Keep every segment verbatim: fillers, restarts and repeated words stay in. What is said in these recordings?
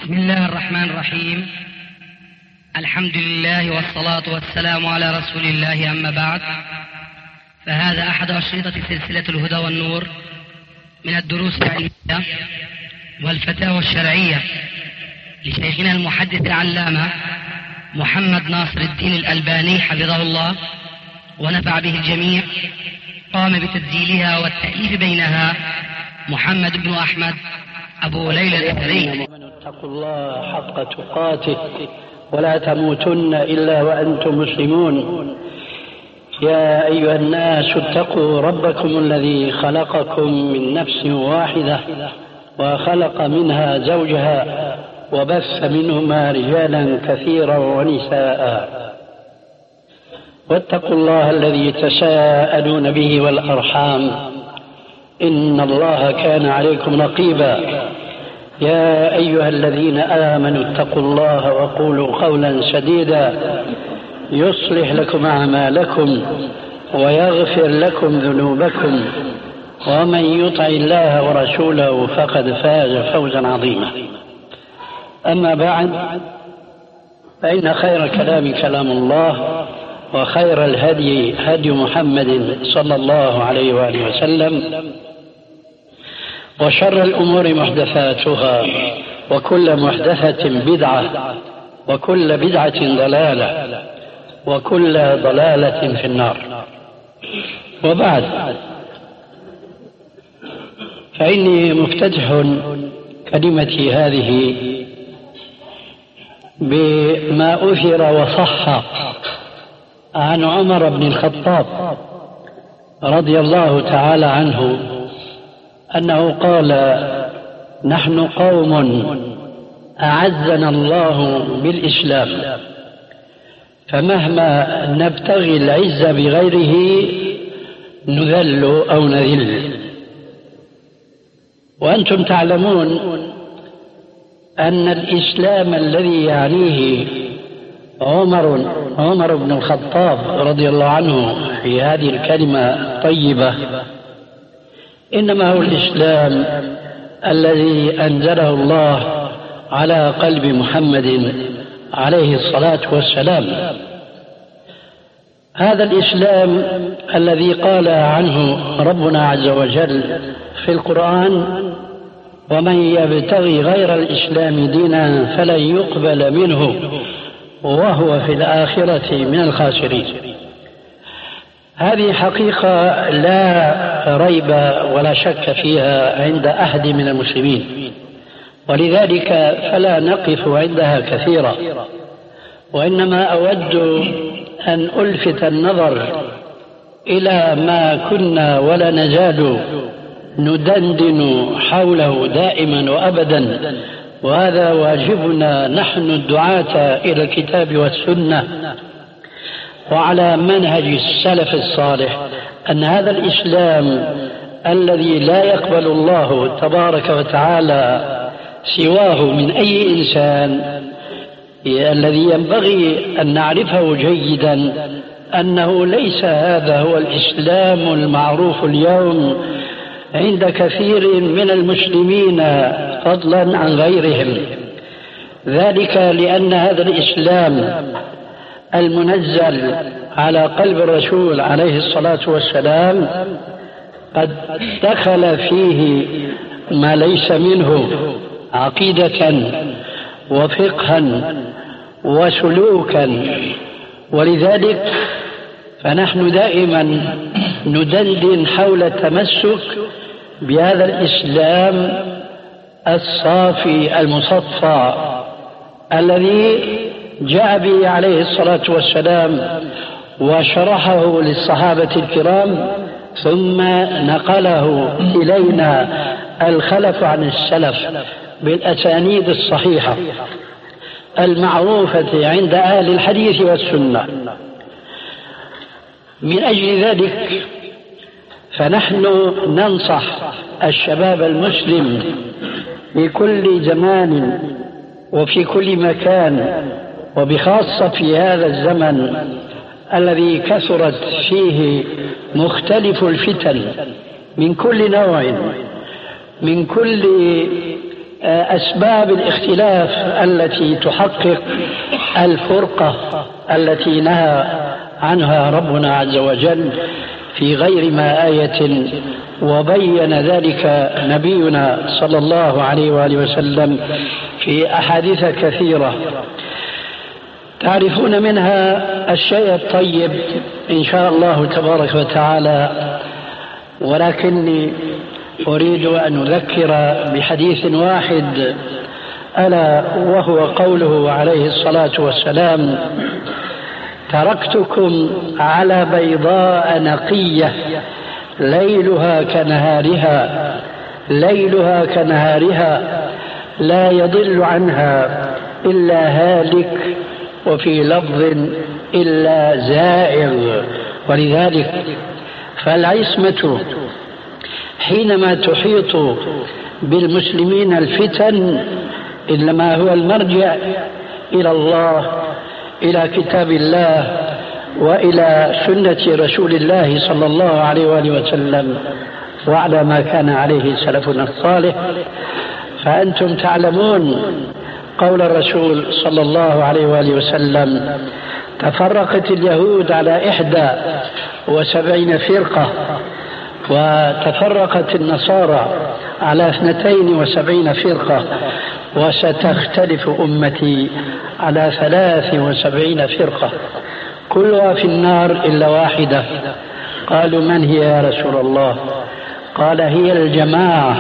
بسم الله الرحمن الرحيم. الحمد لله والصلاة والسلام على رسول الله، أما بعد، فهذا أحد أشرطة سلسلة الهدى والنور من الدروس العلمية والفتاوى الشرعية لشيخنا المحدث العلامة محمد ناصر الدين الألباني حفظه الله ونفع به الجميع. قام بتسجيلها والتأليف بينها محمد بن أحمد أبو ليلى الأثري. اتقوا الله حق تقاته ولا تموتن إلا وأنتم مسلمون. يا أيها الناس اتقوا ربكم الذي خلقكم من نفس واحدة وخلق منها زوجها وبث منهما رجالا كثيرا ونساء، واتقوا الله الذي تساءلون به والأرحام إن الله كان عليكم رقيبا. يا أيها الذين آمنوا اتقوا الله وقولوا قولا سديدا يصلح لكم أعمالكم ويغفر لكم ذنوبكم، ومن يطع الله ورسوله فقد فاز فوزا عظيما. أما بعد، فإن خير الكلام كلام الله، وخير الهدي هدي محمد صلى الله عليه وآله وسلم، وشر الأمور محدثاتها، وكل محدثة بدعة، وكل بدعة ضلالة، وكل ضلالة في النار. وبعد، فإني مفتتح كلمتي هذه بما أثر وصح عن عمر بن الخطاب رضي الله تعالى عنه أنه قال: نحن قوم أعزنا الله بالإسلام، فمهما نبتغي العز بغيره نذل أو نذل. وأنتم تعلمون أن الإسلام الذي يعنيه عمر عمر بن الخطاب رضي الله عنه في هذه الكلمة الطيبة إنما هو الإسلام الذي أنزله الله على قلب محمد عليه الصلاة والسلام. هذا الإسلام الذي قال عنه ربنا عز وجل في القرآن: ومن يبتغي غير الإسلام دينا فلن يقبل منه وهو في الآخرة من الخاسرين. هذه حقيقة لا ريب ولا شك فيها عند أحد من المسلمين، ولذلك فلا نقف عندها كثيرا، وإنما أود أن ألفت النظر إلى ما كنا ولا نزال ندندن حوله دائما وأبدا، وهذا واجبنا نحن الدعاة إلى الكتاب والسنة وعلى منهج السلف الصالح، أن هذا الإسلام الذي لا يقبل الله تبارك وتعالى سواه من أي إنسان، الذي ينبغي أن نعرفه جيدا أنه ليس هذا هو الإسلام المعروف اليوم عند كثير من المسلمين فضلا عن غيرهم. ذلك لأن هذا الإسلام المنزل على قلب الرسول عليه الصلاة والسلام قد دخل فيه ما ليس منه عقيدة وفقها وسلوكا، ولذلك فنحن دائما ندندن حول التمسك بهذا الإسلام الصافي المصفى الذي جاء به عليه الصلاة والسلام وشرحه للصحابة الكرام، ثم نقله إلينا الخلف عن السلف بالأسانيد الصحيحة المعروفة عند أهل الحديث والسنة. من أجل ذلك فنحن ننصح الشباب المسلم في كل زمان وفي كل مكان، وبخاصة في هذا الزمن الذي كثرت فيه مختلف الفتن من كل نوع، من كل أسباب الاختلاف التي تحقق الفرقة التي نهى عنها ربنا عز وجل في غير ما آية، وبين ذلك نبينا صلى الله عليه وآله وسلم في أحاديث كثيرة تعرفون منها الشيء الطيب إن شاء الله تبارك وتعالى، ولكني أريد أن أذكر بحديث واحد ألا وهو قوله عليه الصلاة والسلام: تركتكم على بيضاء نقية ليلها كنهارها ليلها كنهارها لا يضل عنها إلا هالك، وفي لفظ إلا زائغ. ولذلك فالعصمة حينما تحيط بالمسلمين الفتن إنما هو المرجع إلى الله، إلى كتاب الله، وإلى سنة رسول الله صلى الله عليه وآله وسلم، وعلى ما كان عليه سلفنا الصالح. فأنتم تعلمون قول الرسول صلى الله عليه وآله وسلم: تفرقت اليهود على إحدى وسبعين فرقة، وتفرقت النصارى على اثنتين وسبعين فرقة، وستختلف أمتي على ثلاث وسبعين فرقة كلها في النار إلا واحدة. قالوا: من هي يا رسول الله؟ قال: هي الجماعة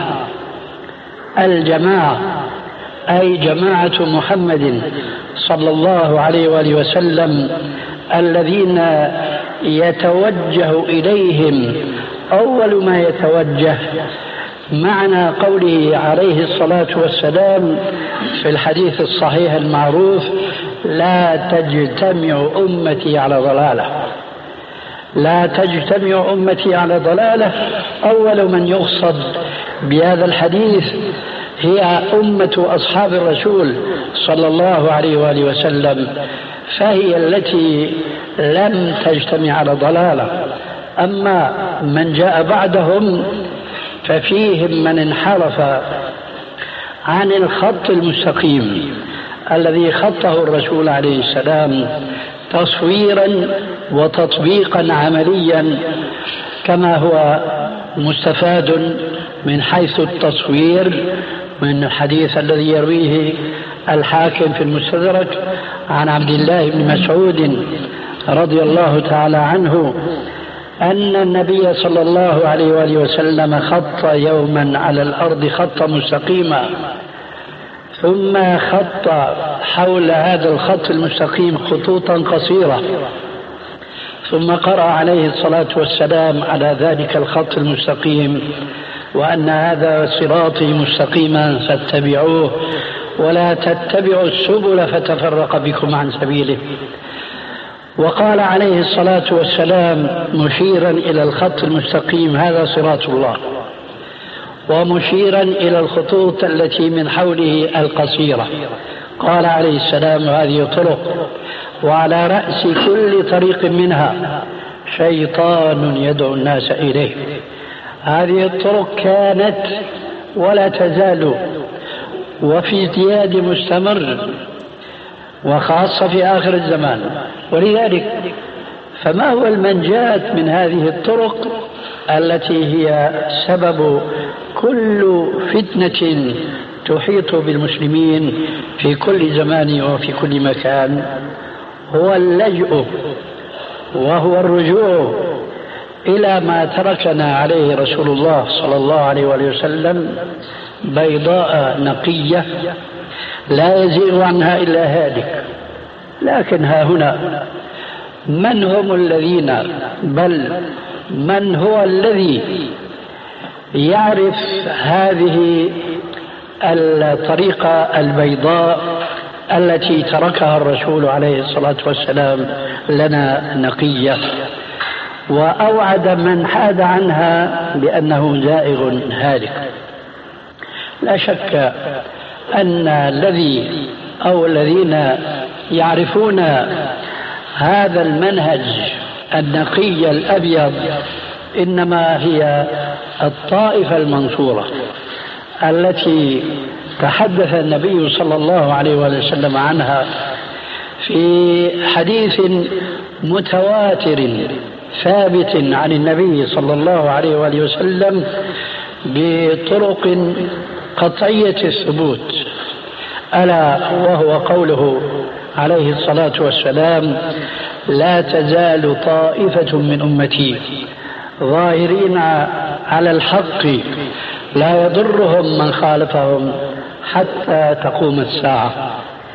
الجماعة أي جماعة محمد صلى الله عليه وآله وسلم، الذين يتوجه إليهم أول ما يتوجه معنى قوله عليه الصلاة والسلام في الحديث الصحيح المعروف: لا تجتمع أمتي على ضلالة. لا تجتمع أمتي على ضلالة، أول من يقصد بهذا الحديث هي أمة أصحاب الرسول صلى الله عليه وآله وسلم، فهي التي لم تجتمع على ضلالة. أما من جاء بعدهم ففيهم من انحرف عن الخط المستقيم الذي خطه الرسول عليه السلام تصويرا وتطبيقا عمليا، كما هو مستفاد من حيث التصوير من الحديث الذي يرويه الحاكم في المستدرك عن عبد الله بن مسعود رضي الله تعالى عنه أن النبي صلى الله عليه وآله وسلم خط يوما على الأرض خطا مستقيما، ثم خط حول هذا الخط المستقيم خطوطا قصيرة، ثم قرأ عليه الصلاة والسلام على ذلك الخط المستقيم: وأن هذا صراطي مستقيما فاتبعوه ولا تتبعوا السبل فتفرق بكم عن سبيله. وقال عليه الصلاة والسلام مشيرا إلى الخط المستقيم: هذا صراط الله، ومشيرا إلى الخطوط التي من حوله القصيرة قال عليه السلام: هذه طرق، وعلى رأس كل طريق منها شيطان يدعو الناس إليه. هذه الطرق كانت ولا تزال وفي ازدياد مستمر، وخاصة في آخر الزمان. ولذلك فما هو المنجاة من هذه الطرق التي هي سبب كل فتنة تحيط بالمسلمين في كل زمان وفي كل مكان؟ هو اللجوء وهو الرجوع إلى ما تركنا عليه رسول الله صلى الله عليه وآله وسلم: بيضاء نقية لا يزيغ عنها إلا هالك. لكن ها هنا من هم الذين بل من هو الذي يعرف هذه الطريقة البيضاء التي تركها الرسول عليه الصلاة والسلام لنا نقية، وأوعد من حاد عنها بأنه زائغ هالك؟ لا شك أن الذي أو الذين يعرفون هذا المنهج النقي الأبيض إنما هي الطائفة المنصورة التي تحدث النبي صلى الله عليه وسلم عنها في حديث متواتر ثابت عن النبي صلى الله عليه وآله وسلم بطرق قطعية الثبوت، ألا وهو قوله عليه الصلاة والسلام: لا تزال طائفة من أمتي ظاهرين على الحق لا يضرهم من خالفهم حتى تقوم الساعة.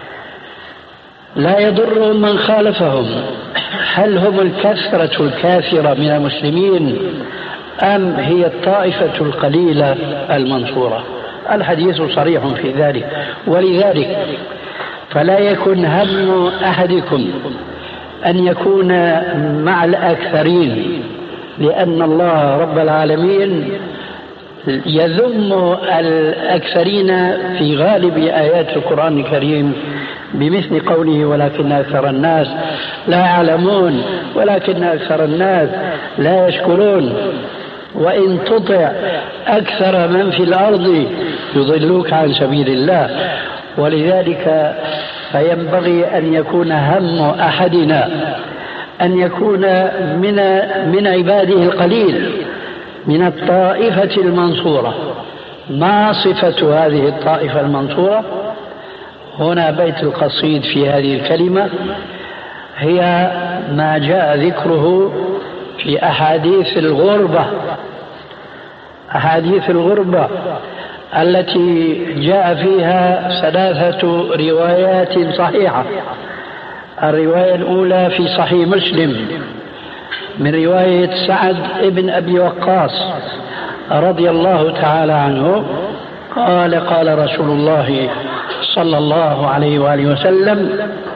لا يضرهم من خالفهم، هل هم الكثرة الكافرة من المسلمين أم هي الطائفة القليلة المنصورة؟ الحديث صريح في ذلك. ولذلك فلا يكن هم أحدكم أن يكون مع الأكثرين، لأن الله رب العالمين يذم الأكثرين في غالب آيات القرآن الكريم بمثل قوله: ولكن أكثر الناس لا يعلمون، ولكن أكثر الناس لا يشكرون. وإن تطع أكثر من في الأرض يضلوك عن سبيل الله. ولذلك فينبغي أن يكون هم أحدنا أن يكون من من عباده القليل، من الطائفة المنصورة. ما صفة هذه الطائفة المنصورة؟ هنا بيت القصيد في هذه الكلمة هي ما جاء ذكره في أحاديث الغربة، أحاديث الغربة التي جاء فيها ثلاثة روايات صحيحة. الرواية الأولى في صحيح مسلم من رواية سعد بن أبي وقاص رضي الله تعالى عنه قال: قال رسول الله صلى الله عليه وآله وسلم: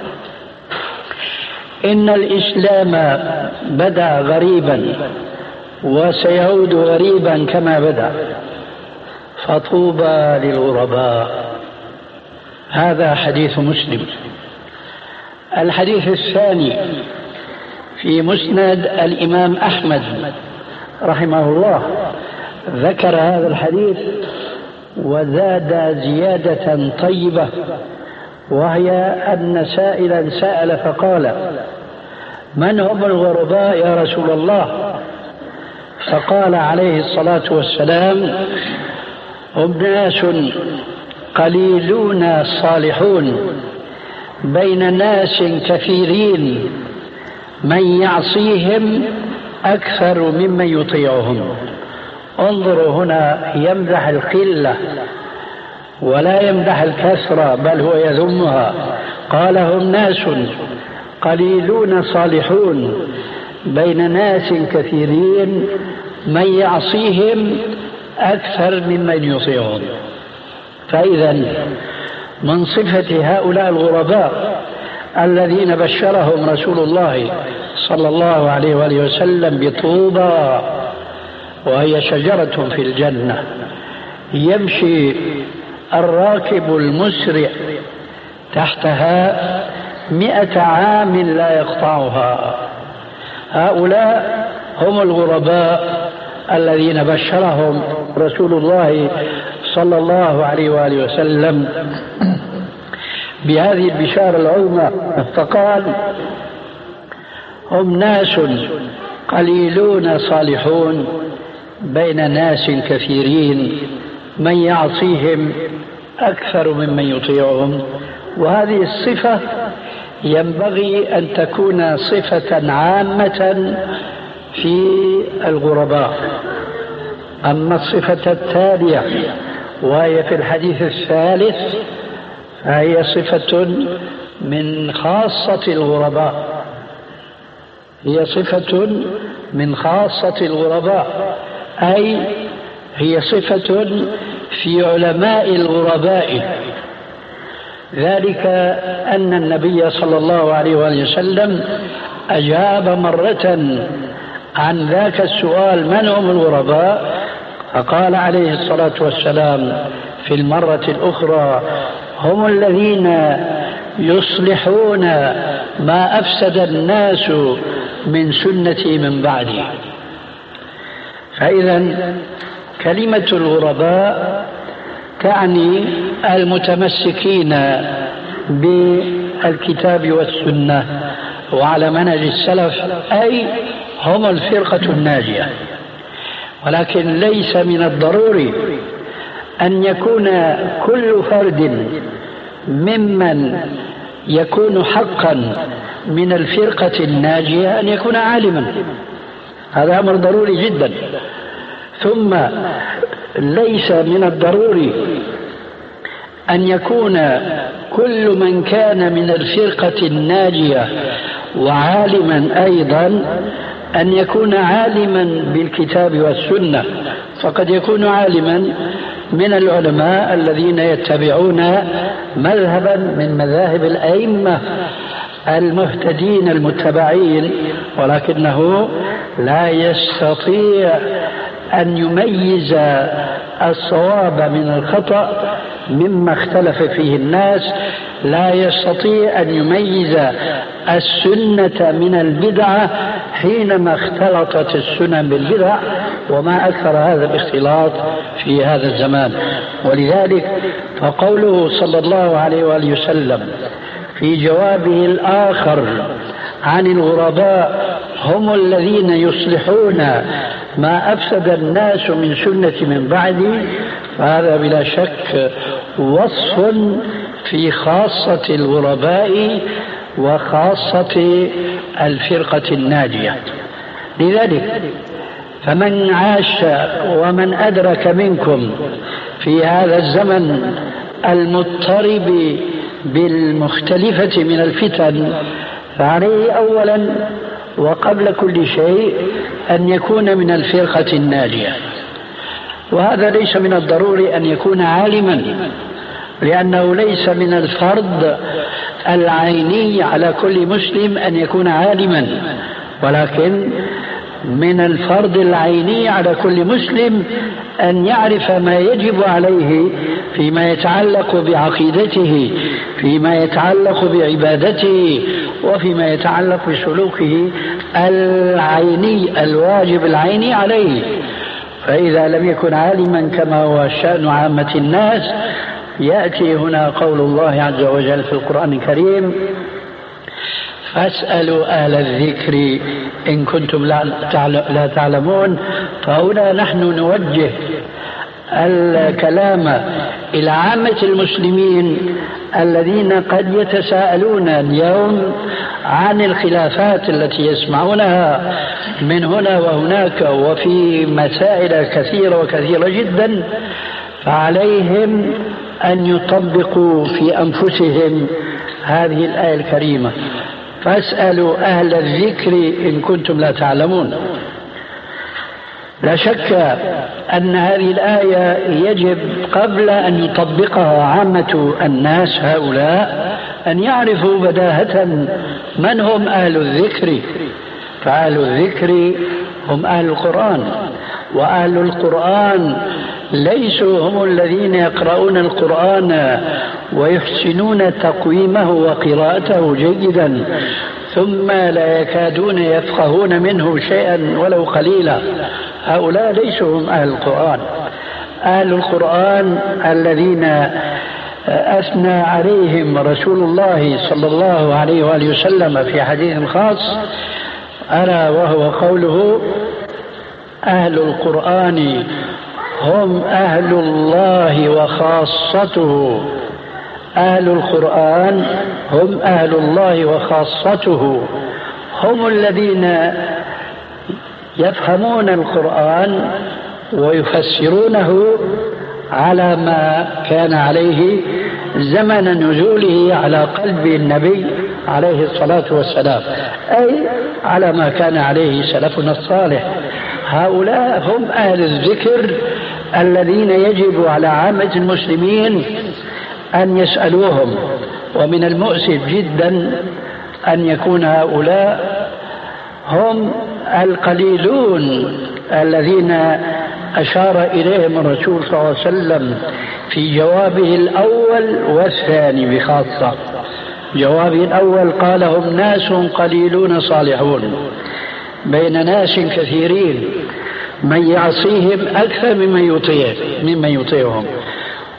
إن الإسلام بدأ غريبا وسيعود غريبا كما بدأ، فطوبى للغرباء. هذا حديث مسلم. الحديث الثاني في مسند الإمام أحمد رحمه الله ذكر هذا الحديث وزاد زيادة طيبة، وهي أن سائلا سأل فقال: من هم الغرباء يا رسول الله؟ فقال عليه الصلاة والسلام: هم ناس قليلون صالحون بين ناس كثيرين من يعصيهم أكثر ممن يطيعهم. انظروا هنا، يمدح القلة ولا يمدح الكثرة، بل هو يذمها. قال: هم ناس قليلون صالحون بين ناس كثيرين من يعصيهم أكثر ممن يطيعهم. فإذا من صفة هؤلاء الغرباء الذين بشرهم رسول الله صلى الله عليه وآله وسلم بطوبى، وهي شجرة في الجنة يمشي الراكب المسرع تحتها مئة عام لا يقطعها. هؤلاء هم الغرباء الذين بشرهم رسول الله صلى الله عليه وآله وسلم بهذه البشارة العظمى. فقال: هم ناس قليلون صالحون بين ناس كثيرين من يعصيهم أكثر ممن يطيعهم. وهذه الصفة ينبغي أن تكون صفة عامة في الغرباء. أما الصفة التالية وهي في الحديث الثالث فهي صفة من خاصة الغرباء، هي صفة من خاصة الغرباء، أي هي صفة في علماء الغرباء. ذلك أن النبي صلى الله عليه وسلم أجاب مرة عن ذاك السؤال: من هم الغرباء؟ فقال عليه الصلاة والسلام في المرة الأخرى: هم الذين يصلحون ما أفسد الناس من سنتي من بعدي. فإذا كلمة الغرباء تعني المتمسكين بالكتاب والسنة وعلى منهج السلف، أي هم الفرقة الناجية. ولكن ليس من الضروري أن يكون كل فرد ممن يكون حقا من الفرقة الناجية أن يكون عالما، هذا أمر ضروري جدا. ثم ليس من الضروري أن يكون كل من كان من الفرقة الناجية وعالما أيضا أن يكون عالما بالكتاب والسنة، فقد يكون عالما من العلماء الذين يتبعون مذهبا من مذاهب الأئمة المهتدين المتبعين، ولكنه لا يستطيع أن يميز الصواب من الخطأ مما اختلف فيه الناس، لا يستطيع أن يميز السنة من البدعة حينما اختلطت السنن بالبدع، وما أكثر هذا الاختلاط في هذا الزمان. ولذلك فقوله صلى الله عليه وآله وسلم في جوابه الآخر عن الغرباء هم الذين يصلحون ما أفسد الناس من سنة من بعدي، فهذا بلا شك وصف في خاصة الغرباء وخاصة الفرقة الناجية. لذلك فمن عاش ومن أدرك منكم في هذا الزمن المضطرب بالمختلفة من الفتن فعليه أولا وقبل كل شيء أن يكون من الفرقة الناجية. وهذا ليس من الضروري أن يكون عالما، لأنه ليس من الفرض العيني على كل مسلم أن يكون عالما، ولكن من الفرض العيني على كل مسلم أن يعرف ما يجب عليه فيما يتعلق بعقيدته، فيما يتعلق بعبادته، وفيما يتعلق بسلوكه العيني الواجب العيني عليه. فإذا لم يكن عالما كما هو شأن عامة الناس، يأتي هنا قول الله عز وجل في القرآن الكريم: فاسألوا أهل الذكر إن كنتم لا تعلمون. فهنا نحن نوجه الكلام إلى عامة المسلمين الذين قد يتساءلون اليوم عن الخلافات التي يسمعونها من هنا وهناك وفي مسائل كثيرة وكثيرة جدا، فعليهم أن يطبقوا في أنفسهم هذه الآية الكريمة: فاسألوا أهل الذكر إن كنتم لا تعلمون. لا شك أن هذه الآية يجب قبل أن يطبقها عامة الناس هؤلاء أن يعرفوا بداهة من هم أهل الذكر. فأهل الذكر هم أهل القرآن، وأهل القرآن ليسوا هم الذين يقرؤون القرآن ويحسنون تقويمه وقراءته جيدا ثم لا يكادون يفقهون منه شيئا ولو قليلا. هؤلاء ليسوا هم أهل القرآن. أهل القرآن الذين أثنى عليهم رسول الله صلى الله عليه وآله وسلم في حديث خاص، ألا وهو قوله: أهل القرآن هم أهل الله وخاصته. أهل القرآن هم أهل الله وخاصته، هم الذين يفهمون القرآن ويفسرونه على ما كان عليه زمن نزوله على قلب النبي عليه الصلاة والسلام، أي على ما كان عليه سلفنا الصالح. هؤلاء هم أهل الذكر الذين يجب على عامة المسلمين أن يسألوهم. ومن المؤسف جدا أن يكون هؤلاء هم القليلون الذين أشار إليهم الرسول صلى الله عليه وسلم في جوابه الأول والثاني بخاصة. جوابه الأول قال: هم ناس قليلون صالحون بين ناس كثيرين من يعصيهم أكثر ممن يطيع ممن يطيعهم.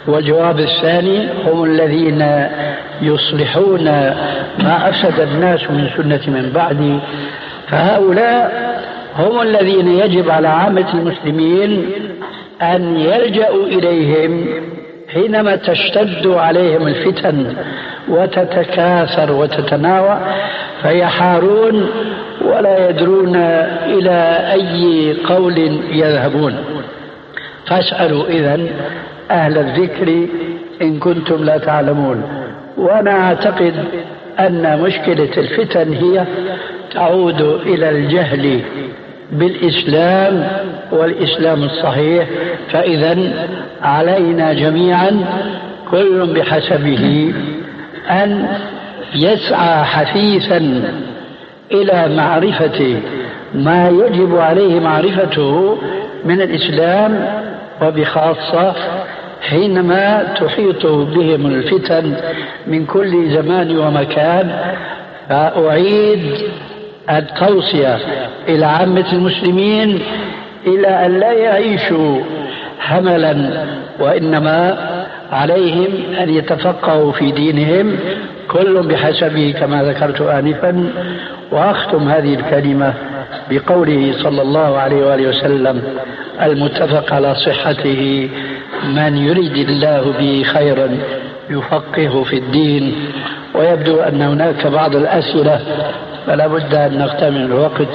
والجواب الثاني هم الذين يصلحون ما أفسد الناس من سنة من بعدي، فهؤلاء هم الذين يجب على عامة المسلمين أن يلجأوا إليهم حينما تشتد عليهم الفتن وتتكاثر وتتناوع، فيحارون ولا يدرون إلى أي قول يذهبون. فاسألوا إذن أهل الذكر إن كنتم لا تعلمون. وأنا أعتقد أن مشكلة الفتن هي تعود إلى الجهل بالإسلام والإسلام الصحيح. فإذا علينا جميعا كل بحسبه أن يسعى حثيثا إلى معرفة ما يجب عليه معرفته من الإسلام، وبخاصة حينما تحيط بهم الفتن من كل زمان ومكان. فأعيد التوصية إلى عامة المسلمين إلى أن لا يعيشوا هملا، وإنما عليهم أن يتفقهوا في دينهم كل بحسبه كما ذكرت آنفا. وأختم هذه الكلمة بقوله صلى الله عليه وآله وسلم المتفق على صحته: من يريد الله به خيرا يفقهه في الدين. ويبدو أن هناك بعض الأسئلة فلا بد أن نغتنم الوقت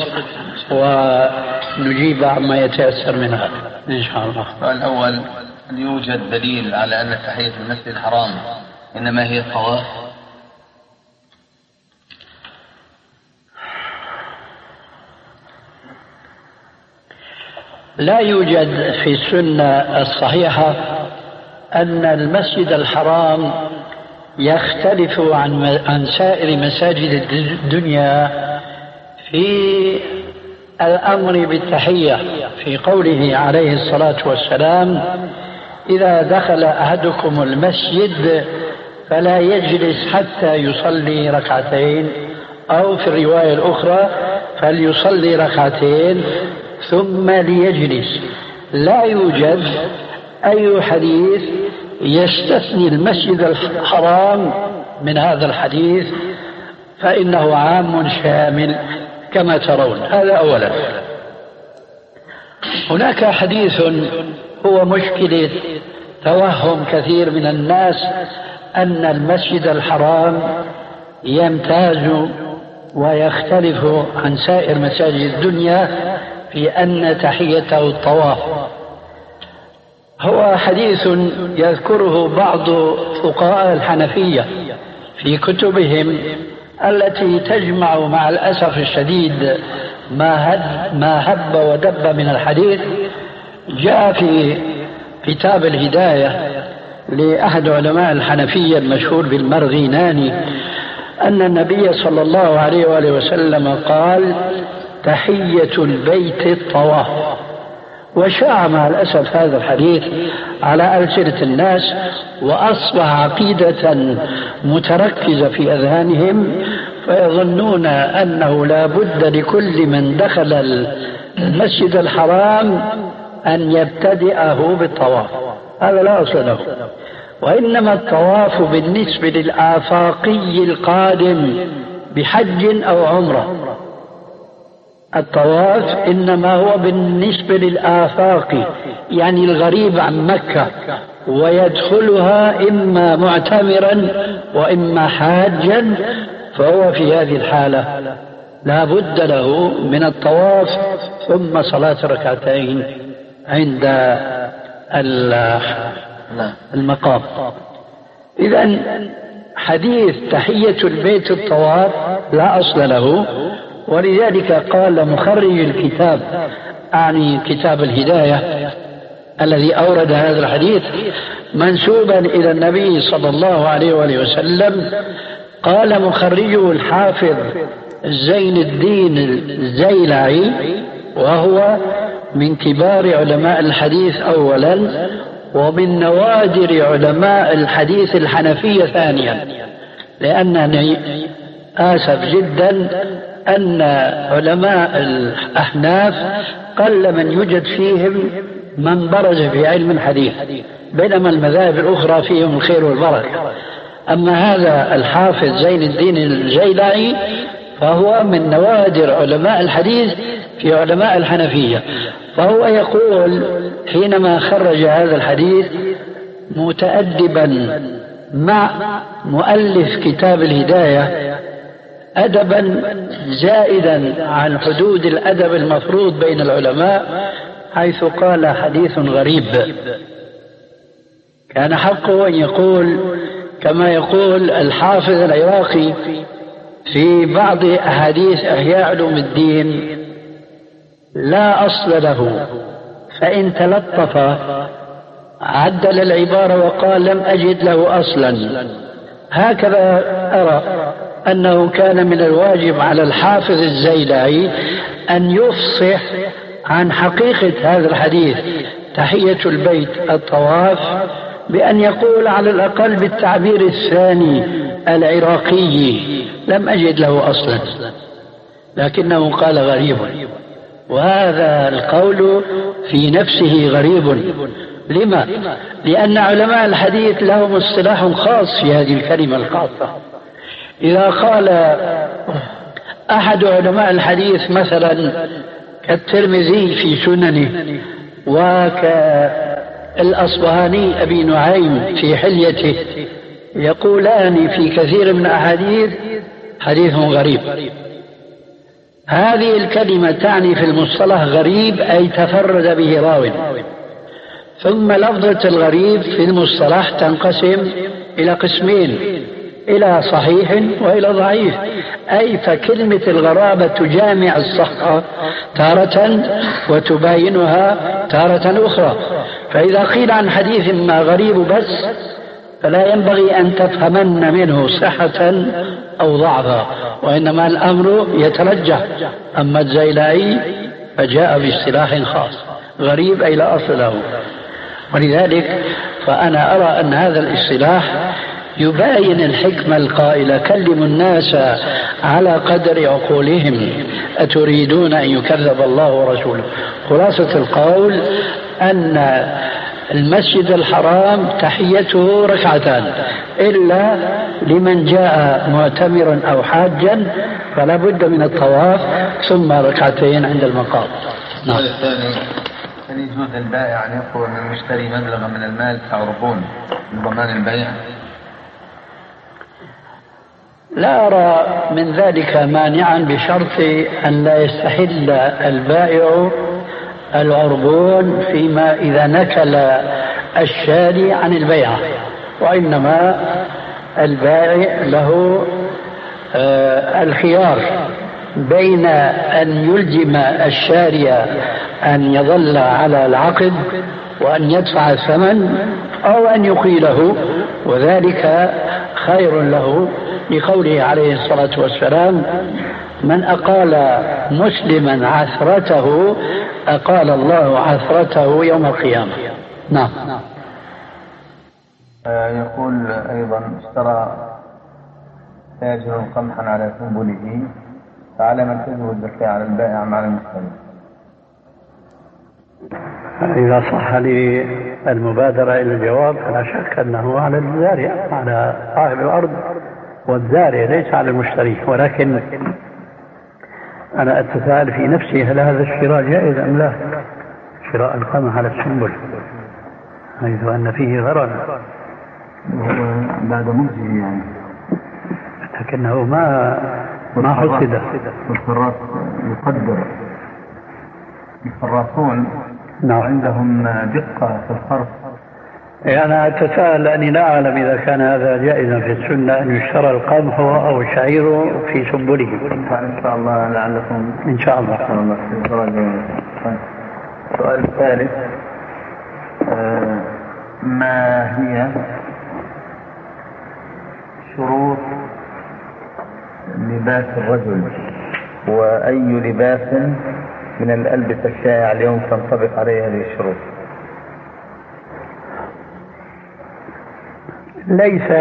ونجيب عما يتيسر منها إن شاء الله. السؤال الأول: هل يوجد دليل على أن تحية المسجد الحرام إنما هي الطواف؟ لا يوجد في السنة الصحيحة أن المسجد الحرام يختلف عن عن سائر مساجد الدنيا في الأمر بالتحية، في قوله عليه الصلاة والسلام: إذا دخل أحدكم المسجد فلا يجلس حتى يصلي ركعتين، أو في الرواية الأخرى فليصلي ركعتين ثم ليجلس. لا يوجد أي حديث يستثني المسجد الحرام من هذا الحديث، فإنه عام شامل كما ترون. هذا أولا. هناك حديث هو مشكلة توهم كثير من الناس أن المسجد الحرام يمتاز ويختلف عن سائر مساجد الدنيا في أن تحيته الطواف. هو حديث يذكره بعض فقهاء الحنفية في كتبهم التي تجمع مع الأسف الشديد ما هب, ما هب ودب من الحديث. جاء في كتاب الهداية لأحد علماء الحنفية المشهور بالمرغيناني أن النبي صلى الله عليه وآله وسلم قال: تحية البيت الطواف. وشاع مع الأسف هذا الحديث على ألسنة الناس، وأصبح عقيدة متركزة في أذهانهم، فيظنون أنه لا بد لكل من دخل المسجد الحرام أن يبتدئه بالطواف. هذا لا أصل له، وإنما الطواف بالنسبة للآفاقي القادم بحج أو عمرة. الطواف إنما هو بالنسبة للآفاقي، يعني الغريب عن مكة، ويدخلها إما معتمرا وإما حاجا، فهو في هذه الحالة لا بد له من الطواف ثم صلاة ركعتين عند المقام. إذن حديث تحية البيت الطواف لا أصل له، ولذلك قال مخرج الكتاب، أعني كتاب الهداية الذي أورد هذا الحديث منسوبا إلى النبي صلى الله عليه وآله وسلم، قال مخرجه الحافظ زين الدين الزيلعي، وهو من كبار علماء الحديث أولا، ومن نوادر علماء الحديث الحنفية ثانيا، لأنني آسف جدا أن علماء الأحناف قل من يوجد فيهم من برز في علم الحديث، بينما المذاهب الأخرى فيهم الخير والبركة. أما هذا الحافظ زين الدين الجيلاني فهو من نوادر علماء الحديث في علماء الحنفية، فهو يقول حينما خرج هذا الحديث متأدبا مع مؤلف كتاب الهداية أدبا زائدا عن حدود الأدب المفروض بين العلماء، حيث قال حديث غريب. كان حقه أن يقول كما يقول الحافظ العراقي في بعض أحاديث إحياء علوم الدين: لا أصل له، فإن تلطف عدل العبارة وقال لم أجد له أصلا. هكذا أرى أنه كان من الواجب على الحافظ الزيلعي أن يفصح عن حقيقة هذا الحديث تحية البيت الطواف بأن يقول على الأقل بالتعبير الثاني العراقي: لم أجد له أصلا، لكنه قال غريب، وهذا القول في نفسه غريب. لما؟ لأن علماء الحديث لهم اصطلاح خاص في هذه الكلمة الخاصة. إذا قال أحد علماء الحديث مثلا كالترمذي في سننه وكالأصبهاني أبي نعيم في حليته يقولان في كثير من الأحاديث حديث غريب، هذه الكلمة تعني في المصطلح غريب أي تفرد به راو. ثم لفظة الغريب في المصطلح تنقسم إلى قسمين: إلى صحيح وإلى ضعيف، أي فكلمة الغرابة تجامع الصحة تارة وتباينها تارة أخرى. فإذا قيل عن حديث ما غريب بس فلا ينبغي أن تفهمن منه صحة أو ضعفا، وإنما الأمر يترجح. أما الزيلعي فجاء باصطلاح خاص: غريب أي لا أصل له. ولذلك فأنا أرى أن هذا الاصطلاح يباين الحكمة القائلة: كلموا الناس على قدر عقولهم أتريدون أن يكذب الله ورسوله. خلاصة القول أن المسجد الحرام تحيته ركعتان، إلا لمن جاء معتمرا أو حاجا فلا بد من الطواف ثم ركعتين عند المقام. نعم. هل يجوز البائع أن يطلب من المشتري مبلغا من المال كعربون لضمان البيع؟ لا أرى من ذلك مانعا بشرط أن لا يستحل البائع العربون فيما إذا نكل الشاري عن البيع، وإنما البائع له آه الخيار بين أن يلزم الشاري أن يظل على العقد وأن يدفع الثمن أو أن يقيله، وذلك خير له لقوله عليه الصلاة والسلام: من أقال مسلما عثرته أقال الله عثرته يوم القيامة. نعم. يقول أيضا: اشترى تاجر قمحا على سنبله، فعلى من تجب الزكاة، على البائع أم على المشتري؟ إذا صح لي المبادرة إلى الجواب فلا شك أنه على الزارع، على صاحب الأرض والزارع، ليس على المشتري. ولكن أنا أتساءل في نفسي: هل هذا الشراء جائز أم لا؟ شراء القمح على السنبل حيث أن فيه غرر بعد مجزه يعني، لكنه ما ما حسد. والفراس يقدر الفراسون نعم عندهم دقة في الخرف. أنا أتساءل لأني لا أعلم إذا كان هذا جائزا في السنة أن يشترى القمح أو الشعير في سنبله. إن شاء الله لعلكم إن شاء الله. السؤال الثالث: آه ما هي شروط لباس الرجل، وأي لباس من الألبسة الشائعة اليوم تنطبق عليه هذه الشروط؟ ليس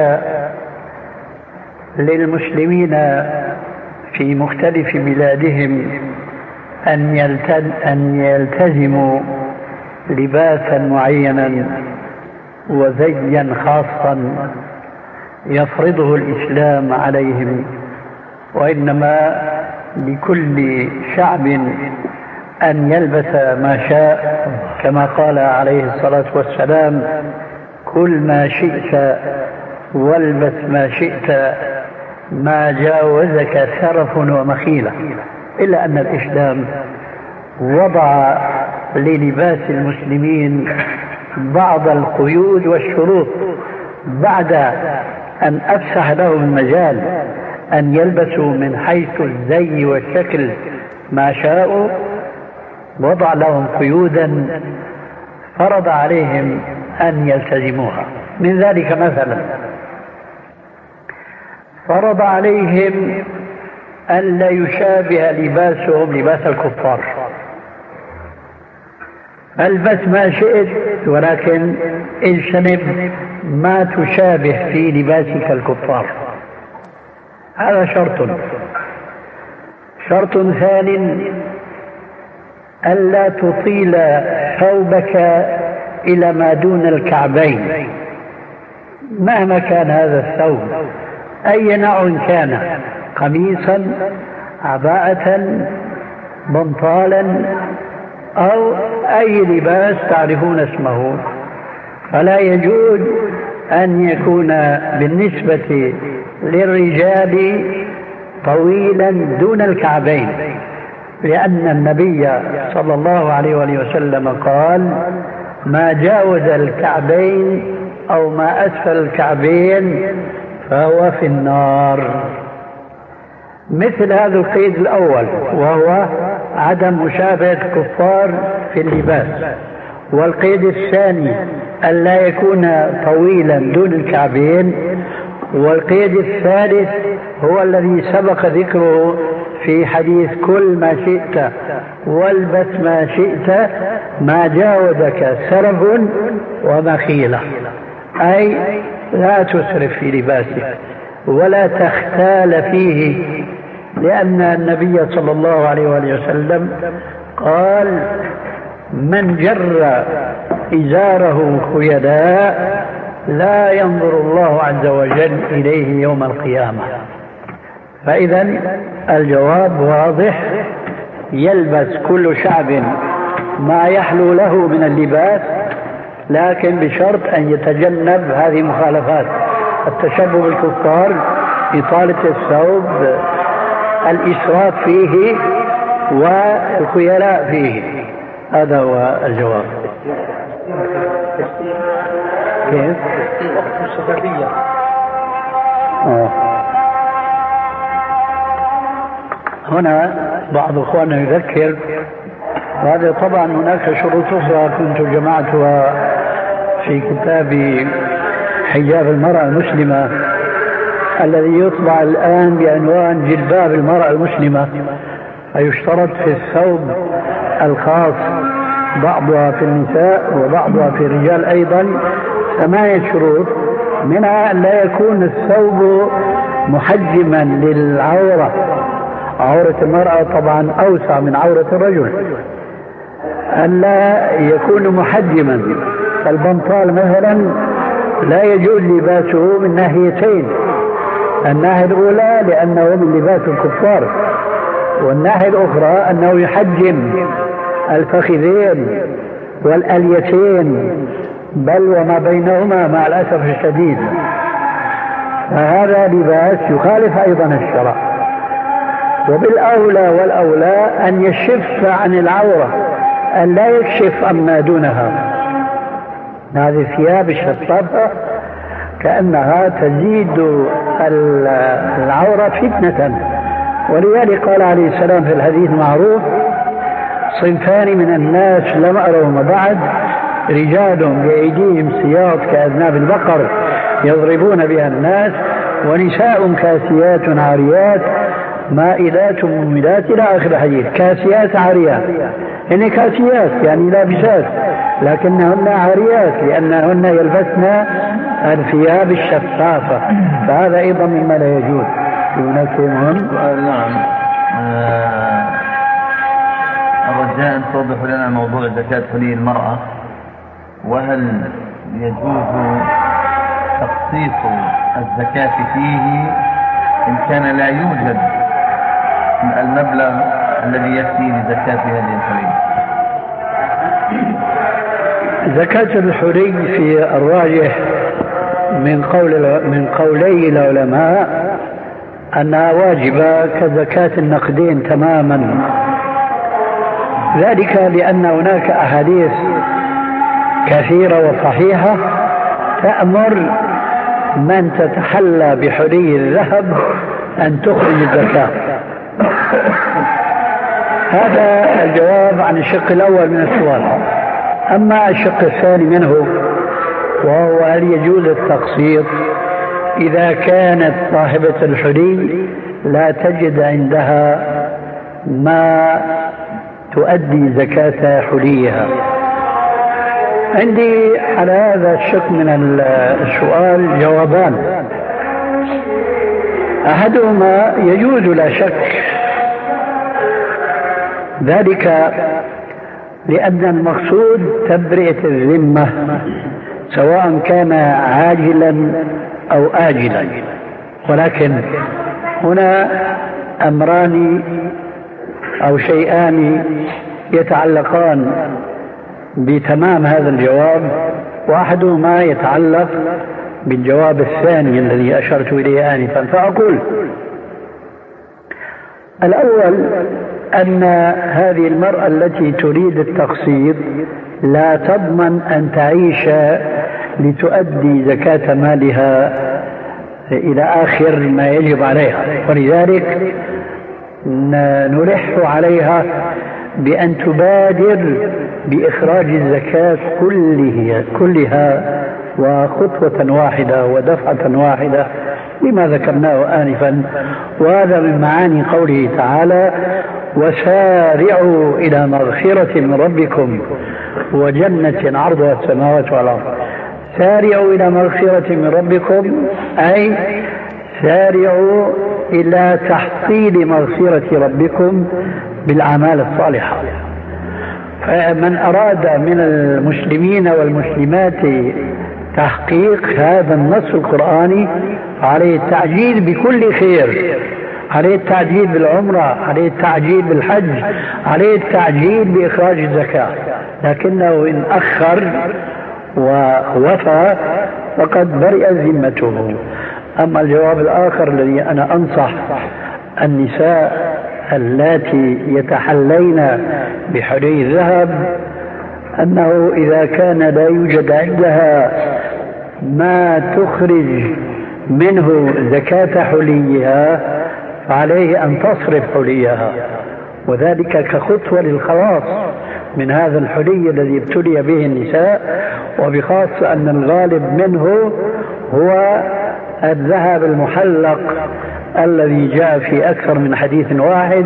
للمسلمين في مختلف بلادهم أن أن يلتزموا لباسا معينا وزيا خاصا يفرضه الإسلام عليهم، وإنما لكل شعب أن يلبس ما شاء، كما قال عليه الصلاة والسلام: كل ما شئت والبس ما شئت ما جاوزك سرف ومخيلة. إلا أن الإسلام وضع للباس المسلمين بعض القيود والشروط بعد أن أفسح لهم المجال أن يلبسوا من حيث الزي والشكل ما شاءوا، وضع لهم قيودا فرض عليهم أن يلتزموها. من ذلك مثلا فرض عليهم أن لا يشابه لباسهم لباس الكفار. البس ما شئت ولكن اجتنب ما تشابه في لباسك الكفار. هذا شرط. شرط ثاني: ألا تطيل ثوبك إلى ما دون الكعبين مهما كان هذا الثوب، أي نوع كان، قميصا، عباءة، بنطالا، أو أي لباس تعرفون اسمه. فلا يجوز أن يكون بالنسبة للرجال طويلا دون الكعبين، لأن النبي صلى الله عليه وسلم قال: ما جاوز الكعبين أو ما أسفل الكعبين فهو في النار. مثل هذا القيد الأول وهو عدم مشابهة الكفار في اللباس، والقيد الثاني ألا يكون طويلا دون الكعبين، والقيد الثالث هو الذي سبق ذكره في حديث كل ما شئت والبس ما شئت ما جاوزك سرف ومخيلة، أي لا تسرف في لباسك ولا تختال فيه، لأن النبي صلى الله عليه وسلم قال: من جر إزاره خيلاء لا ينظر الله عز وجل إليه يوم القيامة. فإذا الجواب واضح: يلبس كل شعب ما يحلو له من اللباس، لكن بشرط أن يتجنب هذه المخالفات: التشبه بالكفار، إطالة الثوب، الإسراف فيه، والخيلاء فيه. هذا هو الجواب. كيف؟ وقت الشبابية. آه. هنا بعض أخواننا يذكر، وهذا طبعا هناك شروط أخرى كنت جمعتها في كتاب حجاب المرأة المسلمة الذي يطبع الآن بعنوان جلباب المرأة المسلمة. فيشترط في الثوب الخاص، بعضها في النساء وبعضها في الرجال أيضا، ثمانية شروط، منها أن لا يكون الثوب محجما للعورة. عورة المرأة طبعا أوسع من عورة الرجل. أن لا يكون محجما، فالبنطال مثلا لا يجوز لباسه من ناحيتين: الناحية الأولى لأنه من لباس الكفار، والناحية الأخرى أنه يحجم الفخذين والأليتين بل وما بينهما مع الأسف الشديد، فهذا لباس يخالف أيضا الشرع. وبالأولى والأولى أن يشف عن العورة، أن لا يكشف عما دونها. هذه الثياب الشفافة كأنها تزيد العورة فتنة، ولذلك قال عليه السلام في الحديث المعروف: صنفان من الناس لم أرهم بعد، رجال بأيديهم سياط كأذناب البقر يضربون بها الناس، ونساء كاسيات عاريات مائلات مميلات إلى آخر الحديث. كاسيات عاريات، هن كاسيات يعني لابسات، لكنهن عاريات لأنهن يلبسن الثياب الشفافة، فهذا أيضا مما لا يجوز. هناك مهم. نعم. الرجاء أن توضحوا لنا موضوع زكاة حلي المرأة. وهل يجوز تخصيص الزكاة فيه إن كان لا يوجد المبلغ الذي يكفي لزكاة هذه الحرية؟ زكاة الحري في الراجح من قول من قولي العلماء أنها واجبة كزكاة النقدين تماما، ذلك لأن هناك أحاديث كثيرة وصحيحة تأمر من تتحلى بحلي الذهب أن تخرج الزكاة. هذا الجواب عن الشق الأول من السؤال. أما الشق الثاني منه وهو هل يجوز التقسيط إذا كانت صاحبة الحلي لا تجد عندها ما تؤدي زكاة حليها؟ عندي على هذا الشق من السؤال جوابان. أحدهما يجوز لا شك، ذلك لأن المقصود تبرئة الذمة سواء كان عاجلا أو آجلا، ولكن هنا أمران أو شيئان يتعلقان بتمام هذا الجواب، واحدهما يتعلق بالجواب الثاني الذي أشرت إليه آنفا. فأقول الأول أن هذه المرأة التي تريد التقسيط لا تضمن أن تعيش لتؤدي زكاة مالها إلى آخر ما يجب عليها، ولذلك نلح عليها بأن تبادر بإخراج الزكاة كلها, كلها وخطوة واحدة ودفعة واحدة لما ذكرناه آنفا. وهذا من معاني قوله تعالى: وسارعوا إلى مغفرة من ربكم وجنة عرضها السماوات والأرض. سارعوا إلى مغفرة من ربكم أي سارعوا إلى تحصيل مغفرة ربكم بالأعمال الصالحة. فمن أراد من المسلمين والمسلمات تحقيق هذا النص القرآني عليه التعجيل بكل خير، عليه التعجيل بالعمرة، عليه التعجيل بالحج، عليه التعجيل بإخراج الزكاة. لكنه إن أخر ووفى فقد برئ ذمته. أما الجواب الآخر الذي أنا أنصح النساء اللاتي يتحلين بحلي الذهب أنه إذا كان لا يوجد عندها ما تخرج منه زكاة حليها فعليه أن تصرف حليها، وذلك كخطوة للخلاص من هذا الحلي الذي ابتلي به النساء، وبخاصة أن الغالب منه هو الذهب المحلق الذي جاء في أكثر من حديث واحد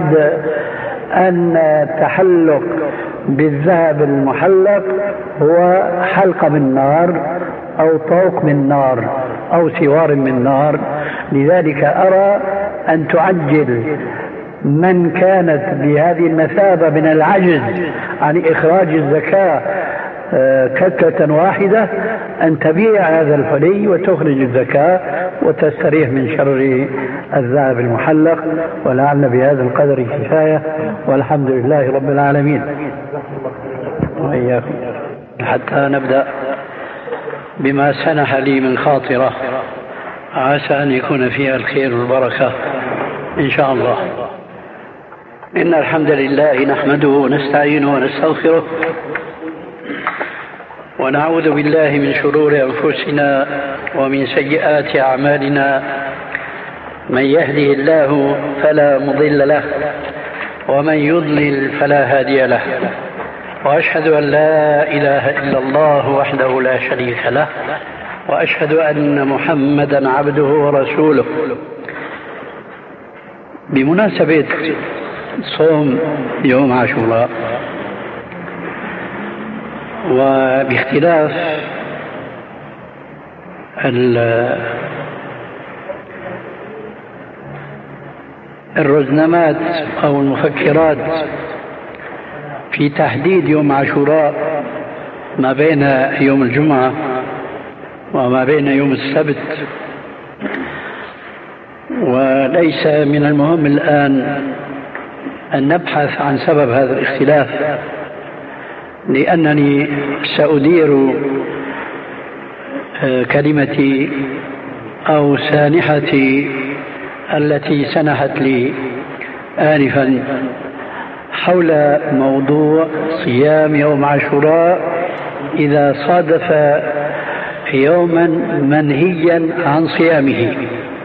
أن التحلق بالذهب المحلق هو حلقة من نار أو طوق من نار أو سوار من نار. لذلك أرى أن تعجل من كانت بهذه المثابة من العجز عن إخراج الزكاة كتة واحدة أن تبيع هذا الحلي وتخرج الزكاة وتستريح من شر الذهب المحلق. ولعل بهذا القدر كفاية، والحمد لله رب العالمين. وإياكم حتى نبدأ بما سنح لي من خاطرة عسى أن يكون فيها الخير والبركة إن شاء الله. إن الحمد لله نحمده ونستعينه ونستغفره ونعوذ بالله من شرور أنفسنا ومن سيئات أعمالنا. من يهده الله فلا مضل له ومن يضلل فلا هادي له، وأشهد أن لا إله إلا الله وحده لا شريك له، وأشهد أن محمدا عبده ورسوله. بمناسبة صوم يوم عاشوراء وباختلاف الرزنامات أو المفكرات في تحديد يوم عاشوراء ما بين يوم الجمعة وما بين يوم السبت، وليس من المهم الآن أن نبحث عن سبب هذا الاختلاف، لأنني سأدير كلمتي أو سانحتي التي سنحت لي آنفا حول موضوع صيام يوم عاشوراء إذا صادف يوما منهيا عن صيامه،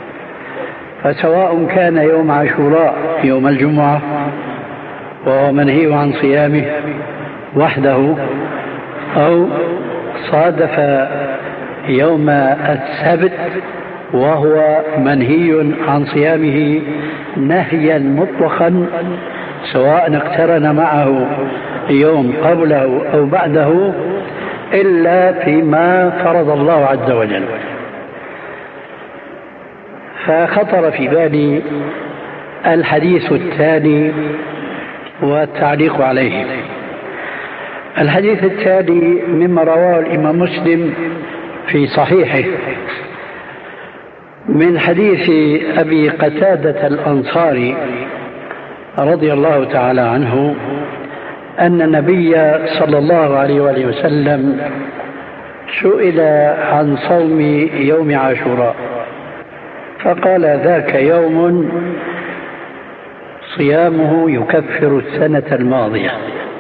فسواء كان يوم عاشوراء يوم الجمعة وهو منهي عن صيامه وحده، أو صادف يوم السبت وهو منهي عن صيامه نهيا مطلقا، سواء اقترن معه يوم قبله أو بعده، إلا فيما فرض الله عز وجل. فخطر في بالي الحديث التالي والتعليق عليه. الحديث التالي مما رواه الإمام مسلم في صحيحه من حديث أبي قتادة الأنصاري رضي الله تعالى عنه أن النبي صلى الله عليه وآله وسلم سئل عن صوم يوم عاشوراء فقال: ذاك يوم صيامه يكفر السنة الماضية.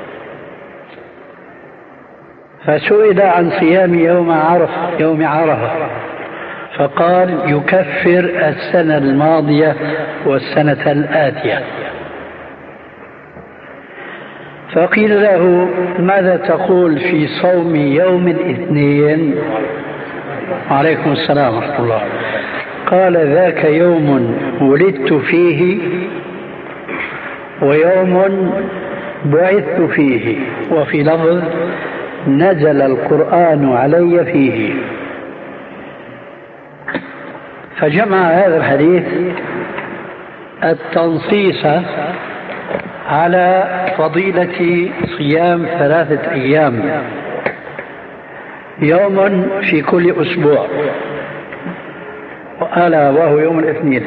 فسئل عن صيام يوم عرفة يوم عرفة فقال: يكفر السنة الماضية والسنة الآتية. فقيل له: ماذا تقول في صوم يوم الاثنين؟ عليكم السلام ورحمة الله. قال: ذاك يوم ولدت فيه ويوم بعثت فيه، وفي لفظ نزل القرآن علي فيه. فجمع هذا الحديث التنصيص على فضيلة صيام ثلاثة أيام، يوم في كل أسبوع ألا وهو يوم الاثنين،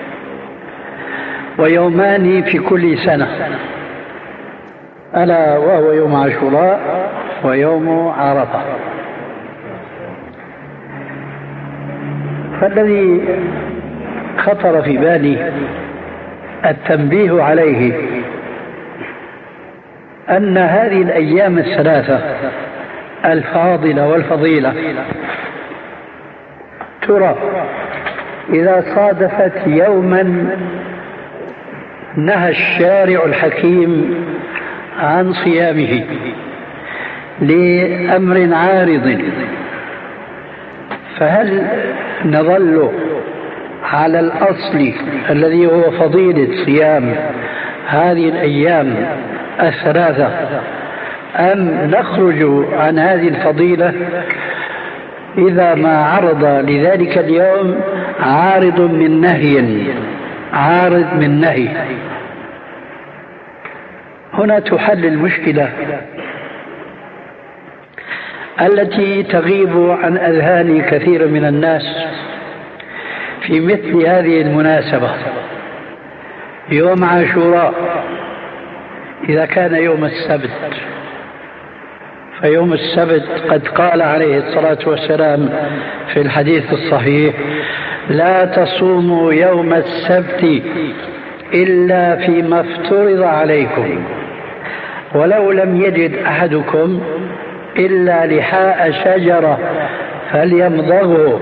ويومان في كل سنة ألا وهو يوم عاشوراء ويوم عرفة. فالذي خطر في بالي التنبيه عليه أن هذه الأيام الثلاثة الفاضلة والفضيلة ترى إذا صادفت يوما نهى الشارع الحكيم عن صيامه لأمر عارض، فهل نظل على الأصل الذي هو فضيلة صيام هذه الأيام الثلاثة، أم نخرج عن هذه الفضيلة إذا ما عرض لذلك اليوم عارض من نهي عارض من نهي؟ هنا تحل المشكلة التي تغيب عن أذهان كثير من الناس في مثل هذه المناسبة. يوم عاشوراء إذا كان يوم السبت، فيوم السبت قد قال عليه الصلاة والسلام في الحديث الصحيح: لا تصوموا يوم السبت إلا فيما افترض عليكم، ولو لم يجد أحدكم إلا لحاء شجرة فليمضغه.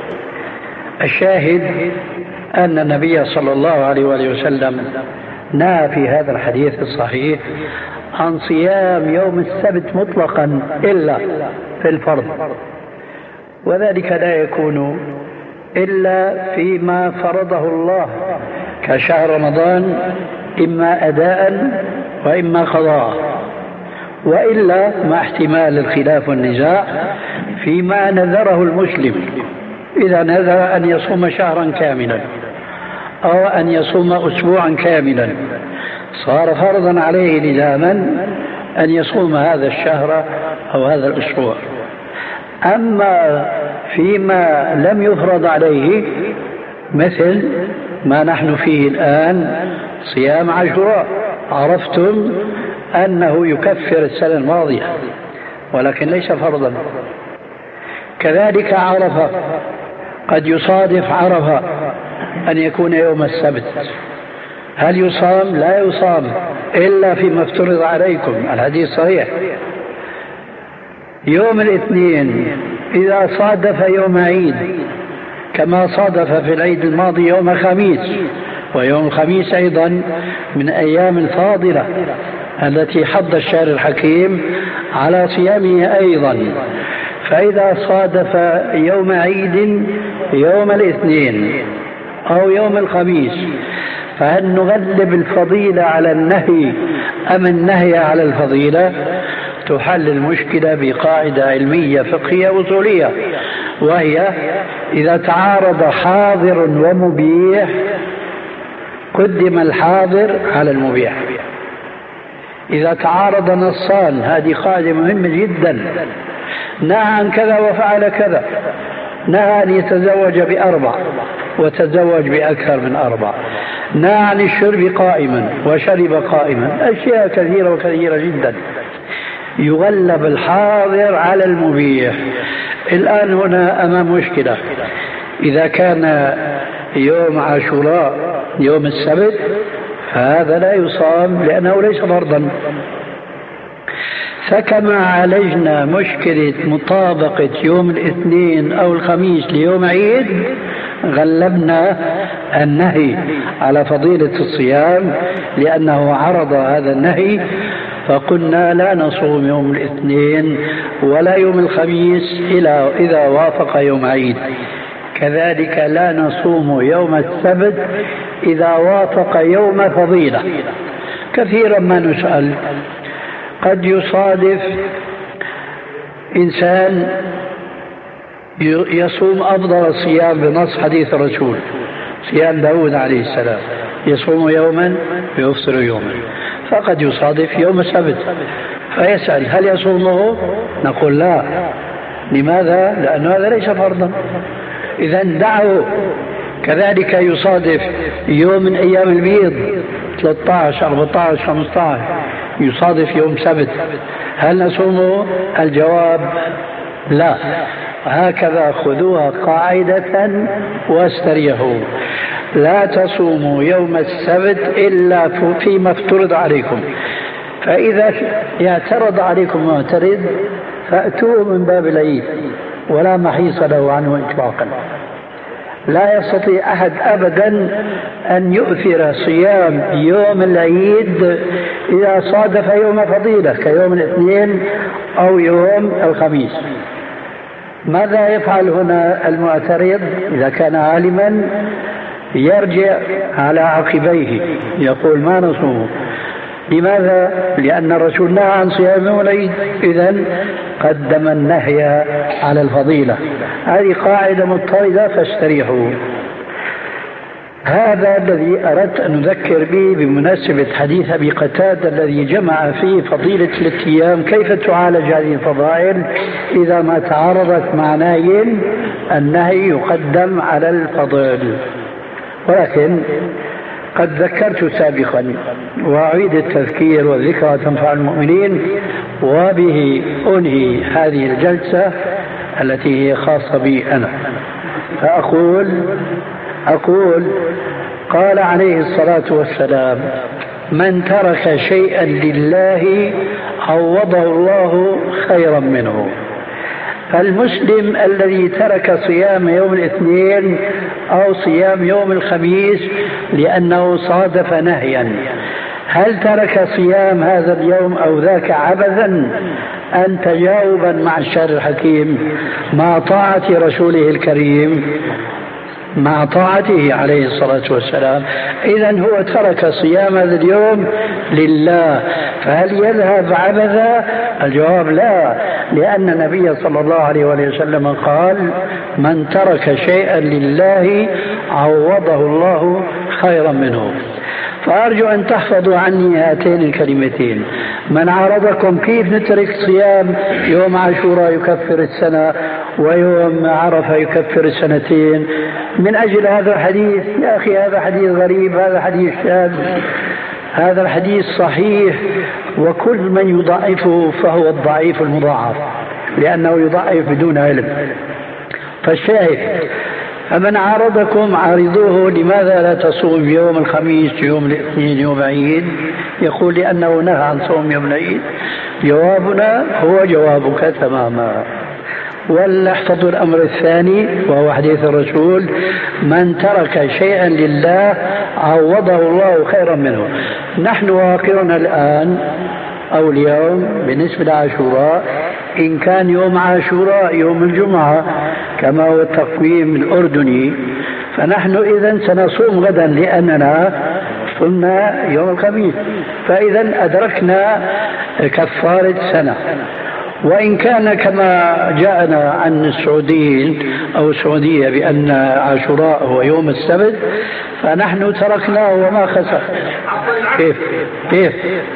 الشاهد أن النبي صلى الله عليه وآله وسلم نهى في هذا الحديث الصحيح عن صيام يوم السبت مطلقا إلا في الفرض، وذلك لا يكون إلا فيما فرضه الله كشهر رمضان، إما أداء وإما قضاء، وإلا مع احتمال الخلاف والنزاع فيما نذره المسلم. إذا نذر أن يصوم شهرا كاملا أو أن يصوم أسبوعا كاملا صار فرضا عليه لزاما، أن يصوم هذا الشهر أو هذا الأسبوع. أما فيما لم يفرض عليه مثل ما نحن فيه الآن صيام عاشوراء، عرفتم أنه يكفر السنة الماضية ولكن ليس فرضا. كذلك عرفة، قد يصادف عرفة أن يكون يوم السبت، هل يصام؟ لا يصام إلا فيما افترض عليكم، الحديث صحيح. يوم الاثنين إذا صادف يوم عيد كما صادف في العيد الماضي يوم خميس، ويوم الخميس أيضا من أيام الفاضلة التي حض الشهر الحكيم على صيامه أيضا، فإذا صادف يوم عيد يوم الاثنين أو يوم الخميس، فهل نغلب الفضيلة على النهي أم النهي على الفضيلة؟ تحل المشكلة بقاعدة علمية فقهية أصولية، وهي إذا تعارض حاضر ومبيح قدم الحاضر على المبيح. إذا تعارض نصان، هذه قاعدة مهمة جدا، نهى عن كذا وفعل كذا، نهى أن يتزوج بأربع وتزوج بأكثر من أربع، نهى عن الشرب قائما وشرب قائما، أشياء كثيرة وكثيرة جدا، يغلب الحاضر على المبيح. الآن هنا أمام مشكلة، إذا كان يوم عاشوراء يوم السبت فهذا لا يصام لأنه ليس فرضا. فكما عالجنا مشكلة مطابقة يوم الاثنين أو الخميس ليوم عيد، غلبنا النهي على فضيلة الصيام لأنه عرض هذا النهي، فقلنا لا نصوم يوم الاثنين ولا يوم الخميس إلا إذا وافق يوم عيد. كذلك لا نصوم يوم السبت إذا وافق يوم فضيلة. كثيرا ما نسأل، قد يصادف إنسان يصوم أفضل الصيام بنص حديث الرسول، صيام داود عليه السلام، يصوم يوما ويفطر يوما، فقد يصادف يوم السبت فيسأل هل يصومه؟ نقول لا. لماذا؟ لأن هذا ليس فرضا، إذا دعه. كذلك يصادف يوم من أيام البيض ثلاثة عشر أربعة عشر خمسة عشر يصادف يوم سبت، هل نصومه؟ الجواب لا. هكذا خذوها قاعدة واستريحوا، لا تصوموا يوم السبت إلا فيما افترض عليكم، فإذا اعترض عليكم معترض فأتوه من باب العيد ولا محيص له عنه إطلاقا. لا يستطيع أحد أبدا أن يؤثر صيام يوم العيد إذا صادف يوم فضيلة كيوم الاثنين أو يوم الخميس. ماذا يفعل هنا المعترض؟ إذا كان عالما يرجع على عقبيه يقول ما نصوم. لماذا؟ لأن الرسول نهى عن صيام يوم العيد، إذن قدم النهي على الفضيلة. هذه قاعدة مضطردة فاستريحوا. هذا الذي أردت أن نذكر به بمناسبة حديث أبي قتادة الذي جمع فيه فضيلة الاتيام، كيف تعالج هذه الفضائل إذا ما تعارضت معناين، النهي يقدم على الفضائل. ولكن قد ذكرت سابقا وأعيد التذكير والذكرى تنفع المؤمنين، وبه أنهي هذه الجلسة التي هي خاصة بي أنا. فأقول أقول قال عليه الصلاة والسلام: من ترك شيئا لله عوضه الله خيرا منه. فالمسلم الذي ترك صيام يوم الاثنين أو صيام يوم الخميس لأنه صادف نهيا، هل ترك صيام هذا اليوم أو ذاك عبثا أم تجاوبا مع الشرع الحكيم مع طاعة رسوله الكريم، مع طاعته عليه الصلاة والسلام؟ إذن هو ترك صيام هذا اليوم لله، فهل يذهب عبثا؟ الجواب لا، لأن النبي صلى الله عليه وسلم قال: من ترك شيئا لله عوضه الله خيرا منه. فأرجو أن تحفظوا عني هاتين الكلمتين: من عارضكم كيف نترك صيام يوم عاشوراء يكفر السنة ويوم عرفة يكفر السنتين من أجل هذا الحديث؟ يا أخي هذا حديث غريب، هذا حديث شاذ. هذا الحديث صحيح، وكل من يضعفه فهو الضعيف المضاعف، لأنه يضعف بدون علم. فالشاهد فمن عارضكم عارضوه لماذا لا تصوم يوم الخميس يوم الاثنين يوم عيد؟ يقول لأنه نهى عن صوم يوم العيد. جوابنا هو جوابك تماما. ولنحفظ الأمر الثاني وهو حديث الرسول: من ترك شيئا لله عوضه الله خيرا منه. نحن واقعنا الآن أو اليوم بالنسبة لعاشوراء، إن كان يوم عاشوراء يوم الجمعة كما هو التقويم الأردني، فنحن إذن سنصوم غدا لأننا صمنا يوم الخميس، فإذا أدركنا كفارة سنة. وإن كان كما جاءنا عن السعوديين أو السعودية بأن عاشوراء هو يوم السبت، فنحن تركناه وما خسر. كيف كيف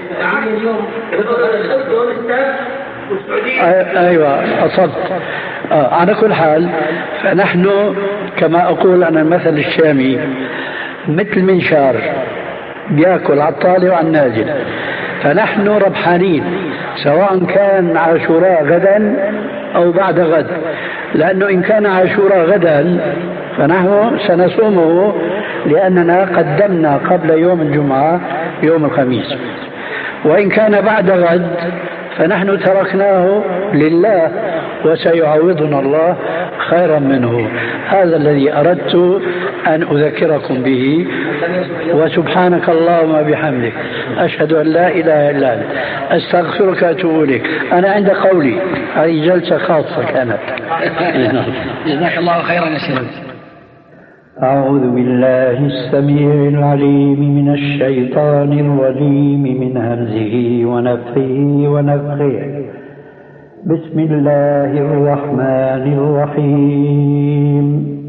أيوة أصبت. آه على كل حال فنحن كما أقول أنا المثل الشامي مثل منشار بيأكل على الطالع وعلى النازل، فنحن ربحانين سواء كان عاشوراء غدا أو بعد غد، لأنه إن كان عاشوراء غدا فنحن سنصومه لأننا قدمنا قبل يوم الجمعة يوم الخميس، وإن كان بعد غد فنحن تركناه لله وسيعوضنا الله خيرا منه. هذا الذي أردت أن أذكركم به. وسبحانك اللهم بحمدك أشهد أن لا إله إلا أنت أستغفرك وأتوب إليك. أنا عند قولي هذه جلسة خاصة كانت. جزاك الله خيرا يا شيخ. أعوذ بالله السميع العليم من الشيطان الرجيم من همزه ونفخه ونفخه. بسم الله الرحمن الرحيم.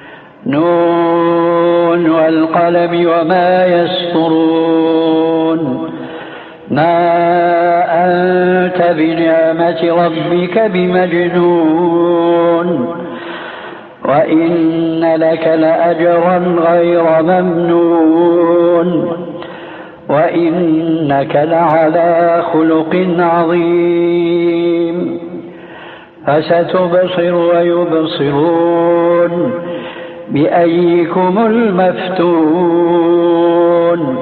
نون والقلم وما يسطرون. ما أنت بنعمة ربك بمجنون، وإن لك لأجرا غير ممنون، وإنك لعلى خلق عظيم. فستبصر ويبصرون بأيكم المفتون.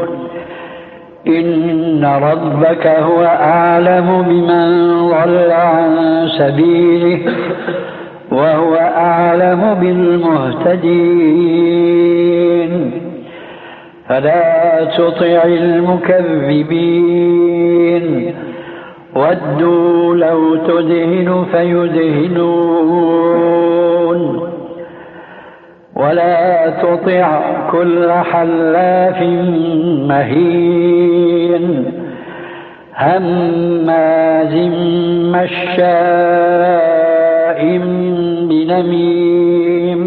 إن ربك هو أعلم بمن ضل عن سبيله وهو أعلم بالمهتدين. فلا تطع المكذبين ودوا لو تدهن فيدهنون. ولا تطع كل حلاف مهين هماز مشاء بنميم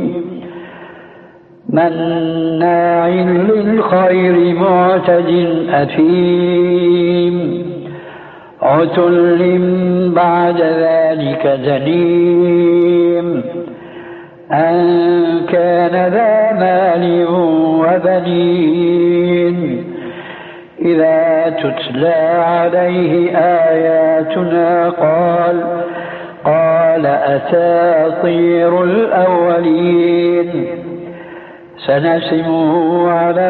مناع للخير معتد أثيم عتل بعد ذلك زنيم أن كان ذا مال وبنين. إذا تتلى عليه آياتنا قال قال أساطير الأولين سنسمه على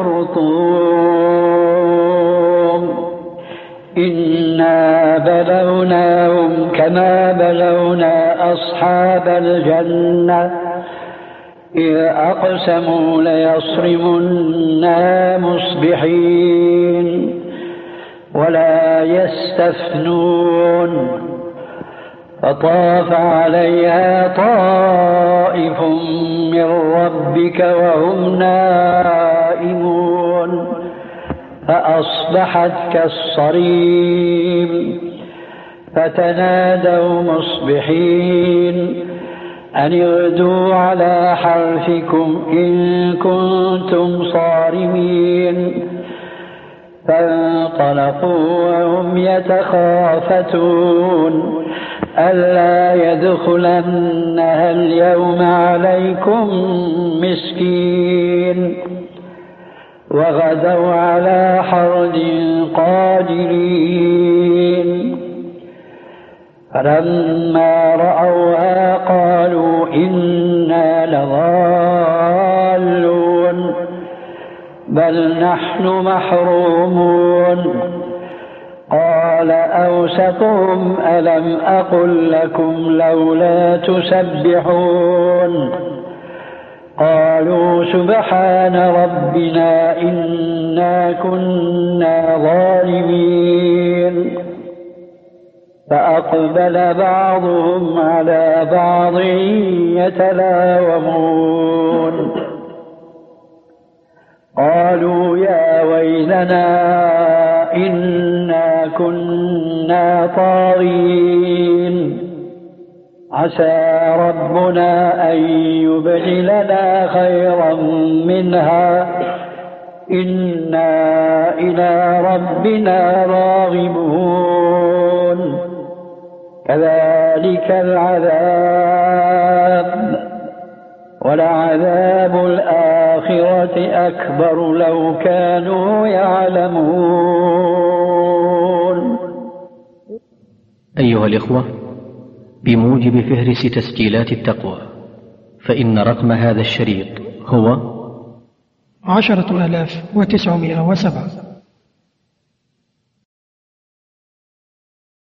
الخرطوم. إنا بلوناهم كما بلونا أصحاب الجنة إذ أقسموا ليصرمنا مصبحين ولا يستثنون. فطاف عليها طائف من ربك وهم نائمون فأصبحت كالصريم. فتنادوا مصبحين أن اغدوا على حرثكم إن كنتم صارمين. فانطلقوا وهم يتخافتون ألا يدخلنها اليوم عليكم مسكين وغدوا على حرد قادرين فلما رأوها قالوا إنا لضالون بل نحن محرومون قال أوسطهم ألم أقل لكم لولا تسبحون قالوا سبحان ربنا إنا كنا ظالمين فأقبل بعضهم على بعض يتلاومون قالوا يا ويلنا إنا كنا طاغين عسى ربنا أن يبدلنا خيرا منها إنا إلى ربنا راغبون كذلك العذاب ولعذاب الآخرة أكبر لو كانوا يعلمون. أيها الإخوة، بموجب فهرس تسجيلات التقوى فإن رقم هذا الشريط هو عشرة آلاف وتسعمائة وسبعة.